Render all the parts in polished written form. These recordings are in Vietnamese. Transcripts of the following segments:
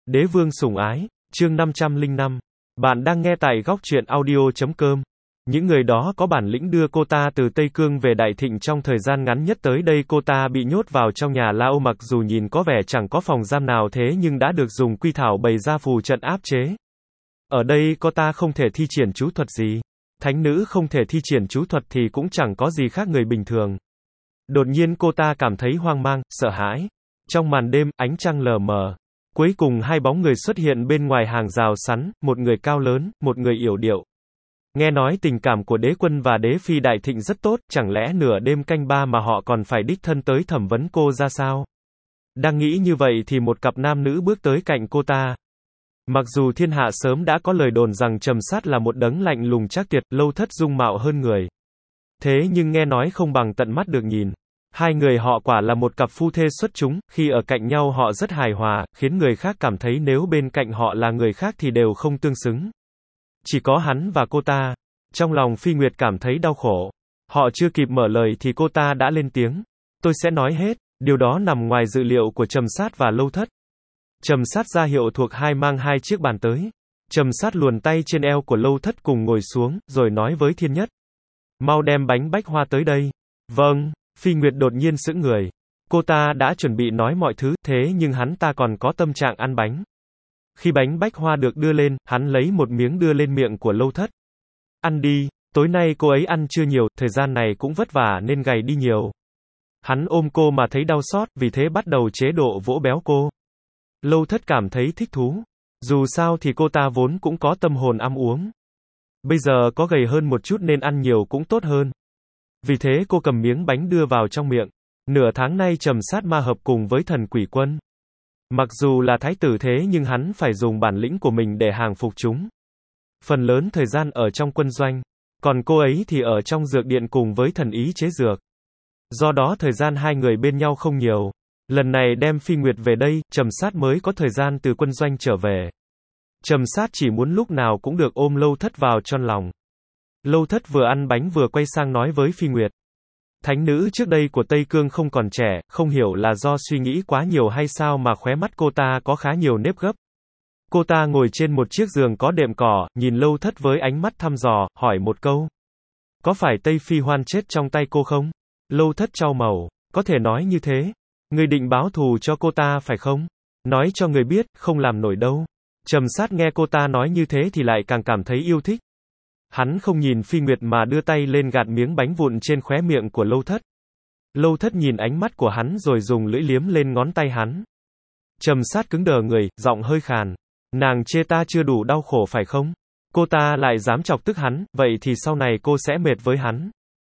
Đế vương sủng ái, chương 505. Bạn đang nghe tại góc truyện audio.com. Những người đó có bản lĩnh đưa cô ta từ Tây Cương về Đại Thịnh trong thời gian ngắn nhất tới đây cô ta bị nhốt vào trong nhà lao mặc dù nhìn có vẻ chẳng có phòng giam nào thế nhưng đã được dùng quy thảo bày ra phù trận áp chế. Ở đây cô ta không thể thi triển chú thuật gì. Thánh nữ không thể thi triển chú thuật thì cũng chẳng có gì khác người bình thường. Đột nhiên cô ta cảm thấy hoang mang, sợ hãi. Trong màn đêm, ánh trăng lờ mờ. Cuối cùng hai bóng người xuất hiện bên ngoài hàng rào sắn, một người cao lớn, một người yểu điệu. Nghe nói tình cảm của đế quân và đế phi Đại Thịnh rất tốt, chẳng lẽ nửa đêm canh ba mà họ còn phải đích thân tới thẩm vấn cô ra sao? Đang nghĩ như vậy thì một cặp nam nữ bước tới cạnh cô ta. Mặc dù thiên hạ sớm đã có lời đồn rằng Trầm Sát là một đấng lạnh lùng trác tuyệt, Lâu Thất dung mạo hơn người. Thế nhưng nghe nói không bằng tận mắt được nhìn. Hai người họ quả là một cặp phu thê xuất chúng, khi ở cạnh nhau họ rất hài hòa, khiến người khác cảm thấy nếu bên cạnh họ là người khác thì đều không tương xứng. Chỉ có hắn và cô ta. Trong lòng Phi Nguyệt cảm thấy đau khổ. Họ chưa kịp mở lời thì cô ta đã lên tiếng. Tôi sẽ nói hết, điều đó nằm ngoài dự liệu của Trầm Sát và Lâu Thất. Trầm Sát ra hiệu thuộc hai mang hai chiếc bàn tới. Trầm Sát luồn tay trên eo của Lâu Thất cùng ngồi xuống, rồi nói với Thiên Nhất. Mau đem bánh bách hoa tới đây. Vâng. Phi Nguyệt đột nhiên sững người. Cô ta đã chuẩn bị nói mọi thứ, thế nhưng hắn ta còn có tâm trạng ăn bánh. Khi bánh bách hoa được đưa lên, hắn lấy một miếng đưa lên miệng của Lâu Thất. Ăn đi, tối nay cô ấy ăn chưa nhiều, thời gian này cũng vất vả nên gầy đi nhiều. Hắn ôm cô mà thấy đau xót, vì thế bắt đầu chế độ vỗ béo cô. Lâu Thất cảm thấy thích thú. Dù sao thì cô ta vốn cũng có tâm hồn ăn uống. Bây giờ có gầy hơn một chút nên ăn nhiều cũng tốt hơn. Vì thế cô cầm miếng bánh đưa vào trong miệng. Nửa tháng nay Trầm Sát ma hợp cùng với Thần Quỷ Quân. Mặc dù là thái tử thế nhưng hắn phải dùng bản lĩnh của mình để hàng phục chúng. Phần lớn thời gian ở trong quân doanh. Còn cô ấy thì ở trong dược điện cùng với thần ý chế dược. Do đó thời gian hai người bên nhau không nhiều. Lần này đem Phi Nguyệt về đây, Trầm Sát mới có thời gian từ quân doanh trở về. Trầm Sát chỉ muốn lúc nào cũng được ôm Lâu Thất vào trong lòng. Lâu Thất vừa ăn bánh vừa quay sang nói với Phi Nguyệt. Thánh nữ trước đây của Tây Cương không còn trẻ, không hiểu là do suy nghĩ quá nhiều hay sao mà khóe mắt cô ta có khá nhiều nếp gấp. Cô ta ngồi trên một chiếc giường có đệm cỏ, nhìn Lâu Thất với ánh mắt thăm dò, hỏi một câu. Có phải Tây Phi Hoan chết trong tay cô không? Lâu Thất chau màu. Có thể nói như thế. Người định báo thù cho cô ta phải không? Nói cho người biết, không làm nổi đâu. Trầm Sát nghe cô ta nói như thế thì lại càng cảm thấy yêu thích. Hắn không nhìn Phi Nguyệt mà đưa tay lên gạt miếng bánh vụn trên khóe miệng của Lâu Thất. Lâu Thất nhìn ánh mắt của hắn rồi dùng lưỡi liếm lên ngón tay hắn. Trầm Sát cứng đờ người, giọng hơi khàn. Nàng chê ta chưa đủ đau khổ phải không? Cô ta lại dám chọc tức hắn, vậy thì sau này cô sẽ mệt với hắn.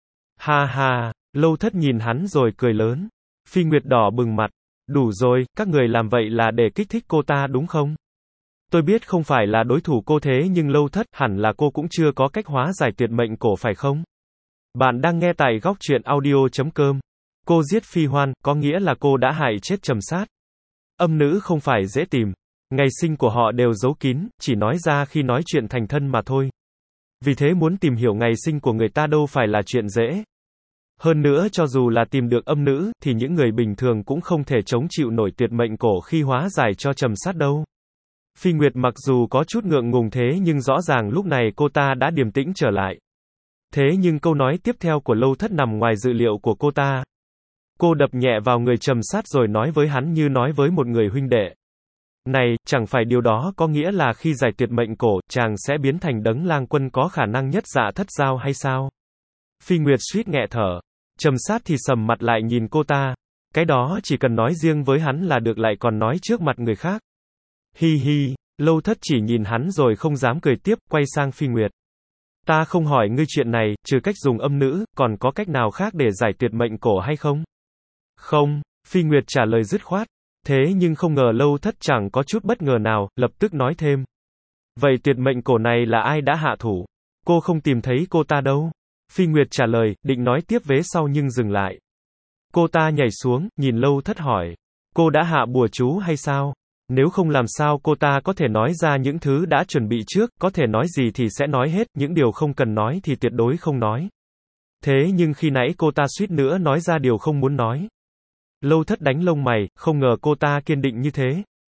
Ha ha, Lâu Thất nhìn hắn rồi cười lớn. Phi Nguyệt đỏ bừng mặt. Đủ rồi, các người làm vậy là để kích thích cô ta đúng không? Tôi biết không phải là đối thủ cô thế nhưng Lâu Thất, hẳn là cô cũng chưa có cách hóa giải tuyệt mệnh cổ phải không? Bạn đang nghe tại góc truyện audio.com. Cô giết Phi Hoan, có nghĩa là cô đã hại chết Trầm Sát. Âm nữ không phải dễ tìm. Ngày sinh của họ đều giấu kín, chỉ nói ra khi nói chuyện thành thân mà thôi. Vì thế muốn tìm hiểu ngày sinh của người ta đâu phải là chuyện dễ. Hơn nữa cho dù là tìm được âm nữ, thì những người bình thường cũng không thể chống chịu nổi tuyệt mệnh cổ khi hóa giải cho Trầm Sát đâu. Phi Nguyệt mặc dù có chút ngượng ngùng thế nhưng rõ ràng lúc này cô ta đã điềm tĩnh trở lại. Thế nhưng câu nói tiếp theo của Lâu Thất nằm ngoài dự liệu của cô ta. Cô đập nhẹ vào người Trầm Sát rồi nói với hắn như nói với một người huynh đệ. Này, chẳng phải điều đó có nghĩa là khi giải tuyệt mệnh cổ, chàng sẽ biến thành đấng lang quân có khả năng nhất dạ thất giao hay sao? Phi Nguyệt suýt nghẹ thở. Trầm Sát thì sầm mặt lại nhìn cô ta. Cái đó chỉ cần nói riêng với hắn là được lại còn nói trước mặt người khác. Hi hi, Lâu Thất chỉ nhìn hắn rồi không dám cười tiếp, quay sang Phi Nguyệt. Ta không hỏi ngươi chuyện này, trừ cách dùng âm nữ, còn có cách nào khác để giải tuyệt mệnh cổ hay không? Không, Phi Nguyệt trả lời dứt khoát. Thế nhưng không ngờ Lâu Thất chẳng có chút bất ngờ nào, lập tức nói thêm. Vậy tuyệt mệnh cổ này là ai đã hạ thủ? Cô không tìm thấy cô ta đâu. Phi Nguyệt trả lời, định nói tiếp vế sau nhưng dừng lại. Cô ta nhảy xuống, nhìn Lâu Thất hỏi. Cô đã hạ bùa chú hay sao? Nếu không làm sao cô ta có thể nói ra những thứ đã chuẩn bị trước, có thể nói gì thì sẽ nói hết, những điều không cần nói thì tuyệt đối không nói. Thế nhưng khi nãy cô ta suýt nữa nói ra điều không muốn nói. Lâu Thất đánh lông mày, không ngờ cô ta kiên định như thế.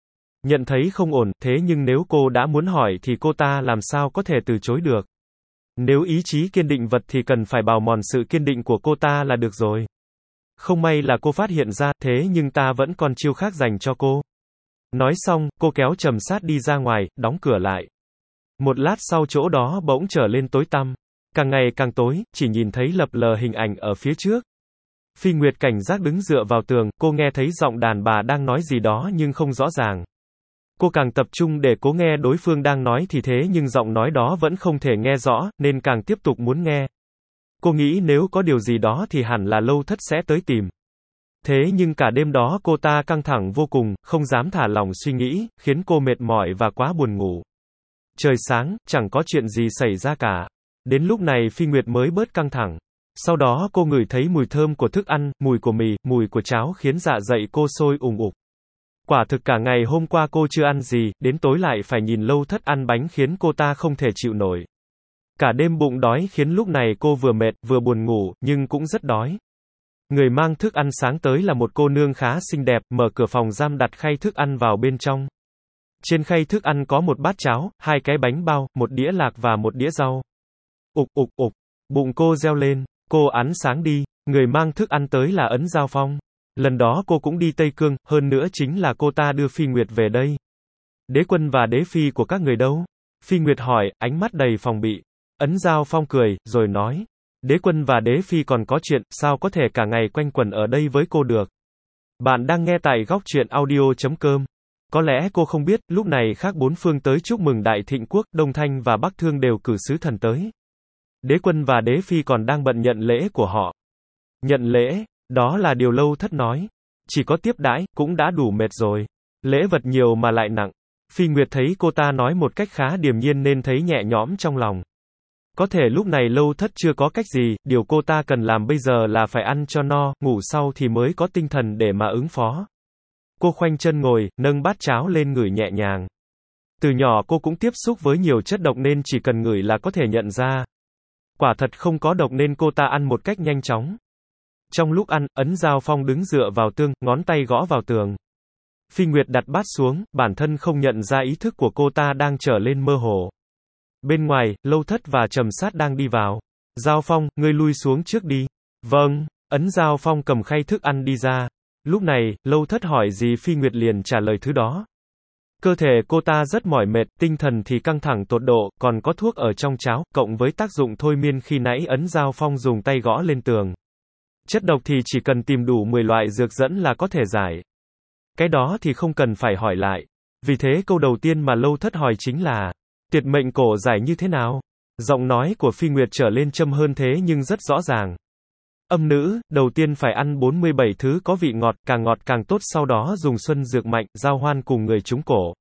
Nhận thấy không ổn, thế nhưng nếu cô đã muốn hỏi thì cô ta làm sao có thể từ chối được. Nếu ý chí kiên định vật thì cần phải bào mòn sự kiên định của cô ta là được rồi. Không may là cô phát hiện ra, thế nhưng ta vẫn còn chiêu khác dành cho cô. Nói xong, cô kéo Trầm Sát đi ra ngoài, đóng cửa lại. Một lát sau chỗ đó bỗng trở lên tối tăm. Càng ngày càng tối, chỉ nhìn thấy lập lờ hình ảnh ở phía trước. Phi Nguyệt cảnh giác đứng dựa vào tường, cô nghe thấy giọng đàn bà đang nói gì đó nhưng không rõ ràng. Cô càng tập trung để cố nghe đối phương đang nói thì thế nhưng giọng nói đó vẫn không thể nghe rõ, nên càng tiếp tục muốn nghe. Cô nghĩ nếu có điều gì đó thì hẳn là Lâu Thất sẽ tới tìm. Thế nhưng cả đêm đó cô ta căng thẳng vô cùng, không dám thả lỏng suy nghĩ, khiến cô mệt mỏi và quá buồn ngủ. Trời sáng, chẳng có chuyện gì xảy ra cả. Đến lúc này Phi Nguyệt mới bớt căng thẳng. Sau đó cô ngửi thấy mùi thơm của thức ăn, mùi của mì, mùi của cháo khiến dạ dày cô sôi ùng ục. Quả thực cả ngày hôm qua cô chưa ăn gì, đến tối lại phải nhìn Lâu Thất ăn bánh khiến cô ta không thể chịu nổi. Cả đêm bụng đói khiến lúc này cô vừa mệt, vừa buồn ngủ, nhưng cũng rất đói. Người mang thức ăn sáng tới là một cô nương khá xinh đẹp, mở cửa phòng giam đặt khay thức ăn vào bên trong. Trên khay thức ăn có một bát cháo, 2 cái bánh bao, một đĩa lạc và một đĩa rau. Ục ục ục, bụng cô reo lên, cô ăn sáng đi, người mang thức ăn tới là Ấn Giao Phong. Lần đó cô cũng đi Tây Cương, hơn nữa chính là cô ta đưa Phi Nguyệt về đây. Đế quân và đế phi của các người đâu? Phi Nguyệt hỏi, ánh mắt đầy phòng bị. Ấn Giao Phong cười, rồi nói, đế quân và đế phi còn có chuyện, sao có thể cả ngày quanh quẩn ở đây với cô được? Bạn đang nghe tại góc truyện audio.com. Có lẽ cô không biết, lúc này khác bốn phương tới chúc mừng Đại Thịnh Quốc, Đông Thanh và Bắc Thương đều cử sứ thần tới. Đế quân và đế phi còn đang bận nhận lễ của họ. Nhận lễ, đó là điều Lâu Thất nói. Chỉ có tiếp đãi, cũng đã đủ mệt rồi. Lễ vật nhiều mà lại nặng. Phi Nguyệt thấy cô ta nói một cách khá điềm nhiên nên thấy nhẹ nhõm trong lòng. Có thể lúc này Lâu Thất chưa có cách gì, điều cô ta cần làm bây giờ là phải ăn cho no, ngủ sau thì mới có tinh thần để mà ứng phó. Cô khoanh chân ngồi, nâng bát cháo lên ngửi nhẹ nhàng. Từ nhỏ cô cũng tiếp xúc với nhiều chất độc nên chỉ cần ngửi là có thể nhận ra. Quả thật không có độc nên cô ta ăn một cách nhanh chóng. Trong lúc ăn, Ấn Giao Phong đứng dựa vào tường, ngón tay gõ vào tường. Phi Nguyệt đặt bát xuống, bản thân không nhận ra ý thức của cô ta đang trở lên mơ hồ. Bên ngoài, Lâu Thất và Trầm Sát đang đi vào. Giao Phong, ngươi lui xuống trước đi. Vâng, Ấn Giao Phong cầm khay thức ăn đi ra. Lúc này, Lâu Thất hỏi gì Phi Nguyệt liền trả lời thứ đó. Cơ thể cô ta rất mỏi mệt, tinh thần thì căng thẳng tột độ, còn có thuốc ở trong cháo, cộng với tác dụng thôi miên khi nãy Ấn Giao Phong dùng tay gõ lên tường. Chất độc thì chỉ cần tìm đủ 10 loại dược dẫn là có thể giải. Cái đó thì không cần phải hỏi lại. Vì thế câu đầu tiên mà Lâu Thất hỏi chính là, tuyệt mệnh cổ giải như thế nào? Giọng nói của Phi Nguyệt trở lên châm hơn thế nhưng rất rõ ràng. Âm nữ, đầu tiên phải ăn 47 thứ có vị ngọt càng tốt, sau đó dùng xuân dược mạnh, giao hoan cùng người trúng cổ.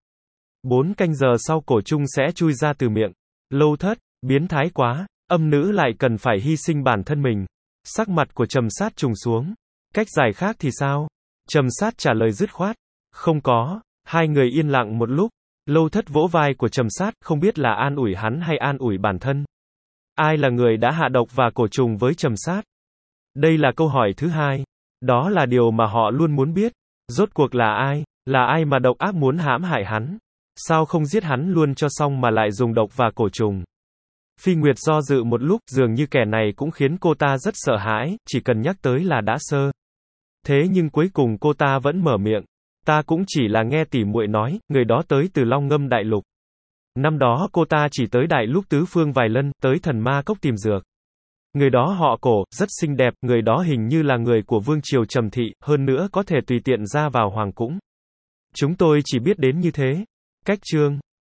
4 canh giờ sau cổ chung sẽ chui ra từ miệng. Lâu Thất, biến thái quá, âm nữ lại cần phải hy sinh bản thân mình. Sắc mặt của Trầm Sát trùng xuống. Cách giải khác thì sao? Trầm Sát trả lời dứt khoát. Không có. Hai người yên lặng một lúc. Lâu Thất vỗ vai của Trầm Sát, không biết là an ủi hắn hay an ủi bản thân. Ai là người đã hạ độc và cổ trùng với Trầm Sát? Đây là câu hỏi thứ hai. Đó là điều mà họ luôn muốn biết. Rốt cuộc là ai? Là ai mà độc ác muốn hãm hại hắn? Sao không giết hắn luôn cho xong mà lại dùng độc và cổ trùng? Phi Nguyệt do dự một lúc, dường như kẻ này cũng khiến cô ta rất sợ hãi, chỉ cần nhắc tới là đã sơ. Thế nhưng cuối cùng cô ta vẫn mở miệng. Ta cũng chỉ là nghe tỉ muội nói, người đó tới từ Long Ngâm Đại Lục. Năm đó cô ta chỉ tới Đại Lục Tứ Phương vài lần, tới Thần Ma Cốc tìm dược. Người đó họ Cổ, rất xinh đẹp, người đó hình như là người của Vương Triều Trầm Thị, hơn nữa có thể tùy tiện ra vào Hoàng Cung. Chúng tôi chỉ biết đến như thế. Cách chương